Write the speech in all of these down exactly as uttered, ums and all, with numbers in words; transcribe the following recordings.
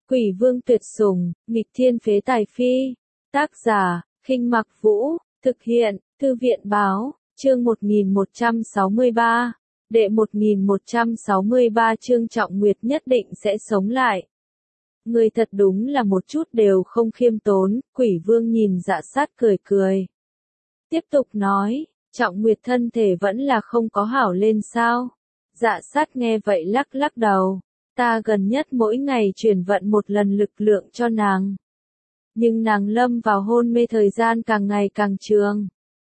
Quỷ vương tuyệt sủng, nghịch thiên phế tài phi. Tác giả, Khinh Mặc Vũ, thực hiện, Thư viện báo, chương một nghìn một trăm sáu mươi ba. Đệ một nghìn một trăm sáu mươi ba chương Trọng Nguyệt nhất định sẽ sống lại. Người thật đúng là một chút đều không khiêm tốn, quỷ vương nhìn Dạ Sát cười cười. Tiếp tục nói, Trọng Nguyệt thân thể vẫn là không có hảo lên sao? Dạ Sát nghe vậy lắc lắc đầu. Ta gần nhất mỗi ngày chuyển vận một lần lực lượng cho nàng. Nhưng nàng lâm vào hôn mê thời gian càng ngày càng trường.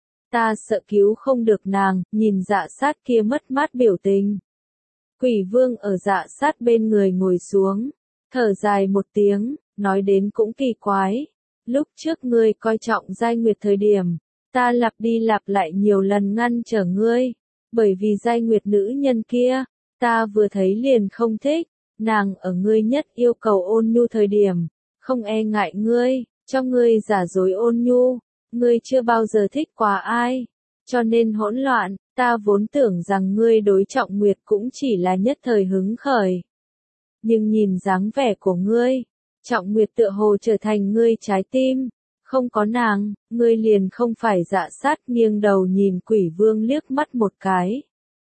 Ta sợ cứu không được nàng, nhìn Dạ Sát kia mất mát biểu tình. Quỷ vương ở Dạ Sát bên người ngồi xuống, thở dài một tiếng, nói đến cũng kỳ quái. Lúc trước ngươi coi trọng Giai Nguyệt thời điểm, ta lặp đi lặp lại nhiều lần ngăn trở ngươi, bởi vì Giai Nguyệt nữ nhân kia, ta vừa thấy liền không thích, nàng ở ngươi nhất yêu cầu ôn nhu thời điểm, không e ngại ngươi, cho ngươi giả dối ôn nhu, ngươi chưa bao giờ thích quá ai, cho nên hỗn loạn, ta vốn tưởng rằng ngươi đối Trọng Nguyệt cũng chỉ là nhất thời hứng khởi. Nhưng nhìn dáng vẻ của ngươi, Trọng Nguyệt tựa hồ trở thành ngươi trái tim, không có nàng, ngươi liền không phải. Dạ Sát nghiêng đầu nhìn quỷ vương liếc mắt một cái.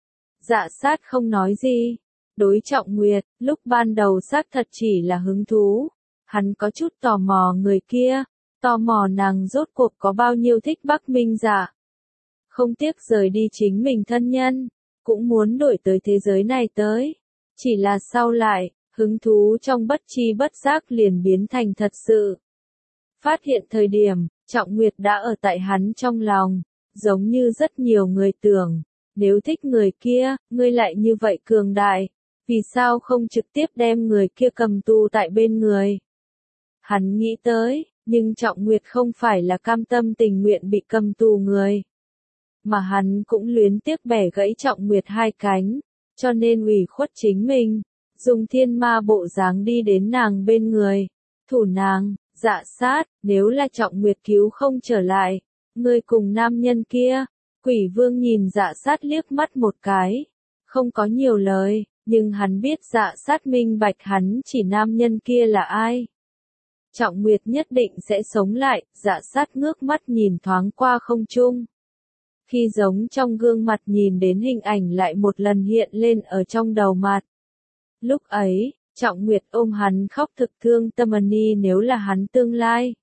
Dạ Sát không nói gì. Đối Trọng Nguyệt, lúc ban đầu xác thật chỉ là hứng thú. Hắn có chút tò mò người kia, tò mò nàng rốt cuộc có bao nhiêu thích Bắc Minh Dạ. Không tiếc rời đi chính mình thân nhân, cũng muốn đổi tới thế giới này tới. Chỉ là sau lại, hứng thú trong bất chi bất giác liền biến thành thật sự. Phát hiện thời điểm, Trọng Nguyệt đã ở tại hắn trong lòng, giống như rất nhiều người tưởng, nếu thích người kia, ngươi lại như vậy cường đại, vì sao không trực tiếp đem người kia cầm tù tại bên người? Hắn nghĩ tới, nhưng Trọng Nguyệt không phải là cam tâm tình nguyện bị cầm tù người, mà hắn cũng luyến tiếc bẻ gãy Trọng Nguyệt hai cánh, cho nên ủy khuất chính mình, dùng thiên ma bộ dáng đi đến nàng bên người, thủ nàng. Dạ Sát, nếu là Trọng Nguyệt cứu không trở lại, ngươi cùng nam nhân kia, quỷ vương nhìn Dạ Sát liếc mắt một cái, không có nhiều lời, nhưng hắn biết Dạ Sát minh bạch hắn chỉ nam nhân kia là ai. Trọng Nguyệt nhất định sẽ sống lại. Dạ Sát ngước mắt nhìn thoáng qua không trung. Khi giống trong gương mặt nhìn đến hình ảnh lại một lần hiện lên ở trong đầu mặt. Lúc ấy, Trọng Nguyệt ôm hắn khóc thực thương tâm ni nếu là hắn tương lai.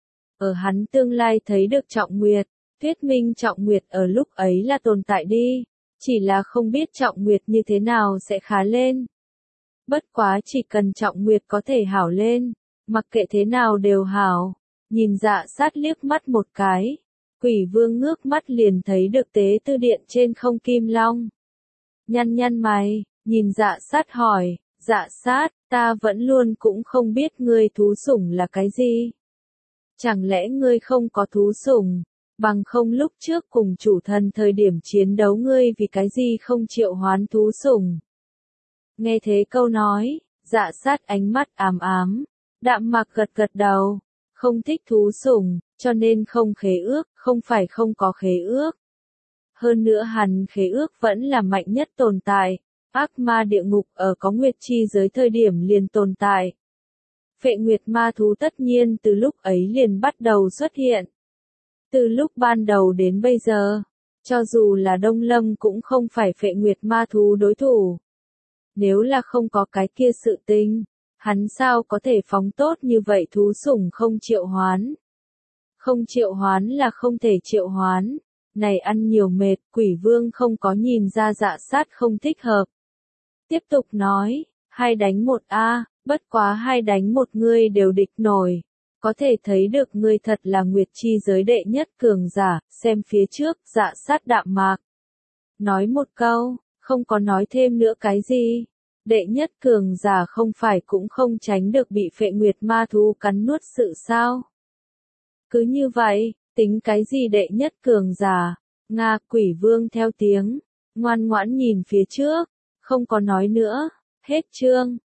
Ở hắn tương lai thấy được Trọng Nguyệt, thuyết minh Trọng Nguyệt ở lúc ấy là tồn tại đi, chỉ là không biết Trọng Nguyệt như thế nào sẽ khá lên. Bất quá chỉ cần Trọng Nguyệt có thể hảo lên, mặc kệ thế nào đều hảo. Nhìn Dạ Sát liếc mắt một cái, quỷ vương ngước mắt liền thấy được tế tư điện trên không kim long. Nhăn nhăn mày, nhìn Dạ Sát hỏi. Dạ Sát, ta vẫn luôn cũng không biết ngươi thú sủng là cái gì. Chẳng lẽ ngươi không có thú sủng, bằng không lúc trước cùng chủ thần thời điểm chiến đấu ngươi vì cái gì không triệu hoán thú sủng. Nghe thế câu nói, Dạ Sát ánh mắt ám ám, đạm mạc gật gật đầu, không thích thú sủng, cho nên không khế ước, không phải không có khế ước. Hơn nữa hắn khế ước vẫn là mạnh nhất tồn tại. Ác ma địa ngục ở có nguyệt chi giới thời điểm liền tồn tại. Phệ nguyệt ma thú tất nhiên từ lúc ấy liền bắt đầu xuất hiện. Từ lúc ban đầu đến bây giờ, cho dù là Đông Lâm cũng không phải phệ nguyệt ma thú đối thủ. Nếu là không có cái kia sự tình, hắn sao có thể phóng tốt như vậy thú sủng không triệu hoán. Không triệu hoán là không thể triệu hoán. Này ăn nhiều mệt, quỷ vương không có nhìn ra Dạ Sát không thích hợp. Tiếp tục nói, hai đánh một a, bất quá hai đánh một ngươi đều địch nổi. Có thể thấy được ngươi thật là nguyệt chi giới đệ nhất cường giả, xem phía trước. Dạ Sát đạm mạc. Nói một câu, không có nói thêm nữa cái gì. Đệ nhất cường giả không phải cũng không tránh được bị phệ nguyệt ma thú cắn nuốt sự sao. Cứ như vậy, tính cái gì đệ nhất cường giả. Nga, quỷ vương theo tiếng, ngoan ngoãn nhìn phía trước. Không có nói nữa, hết chương.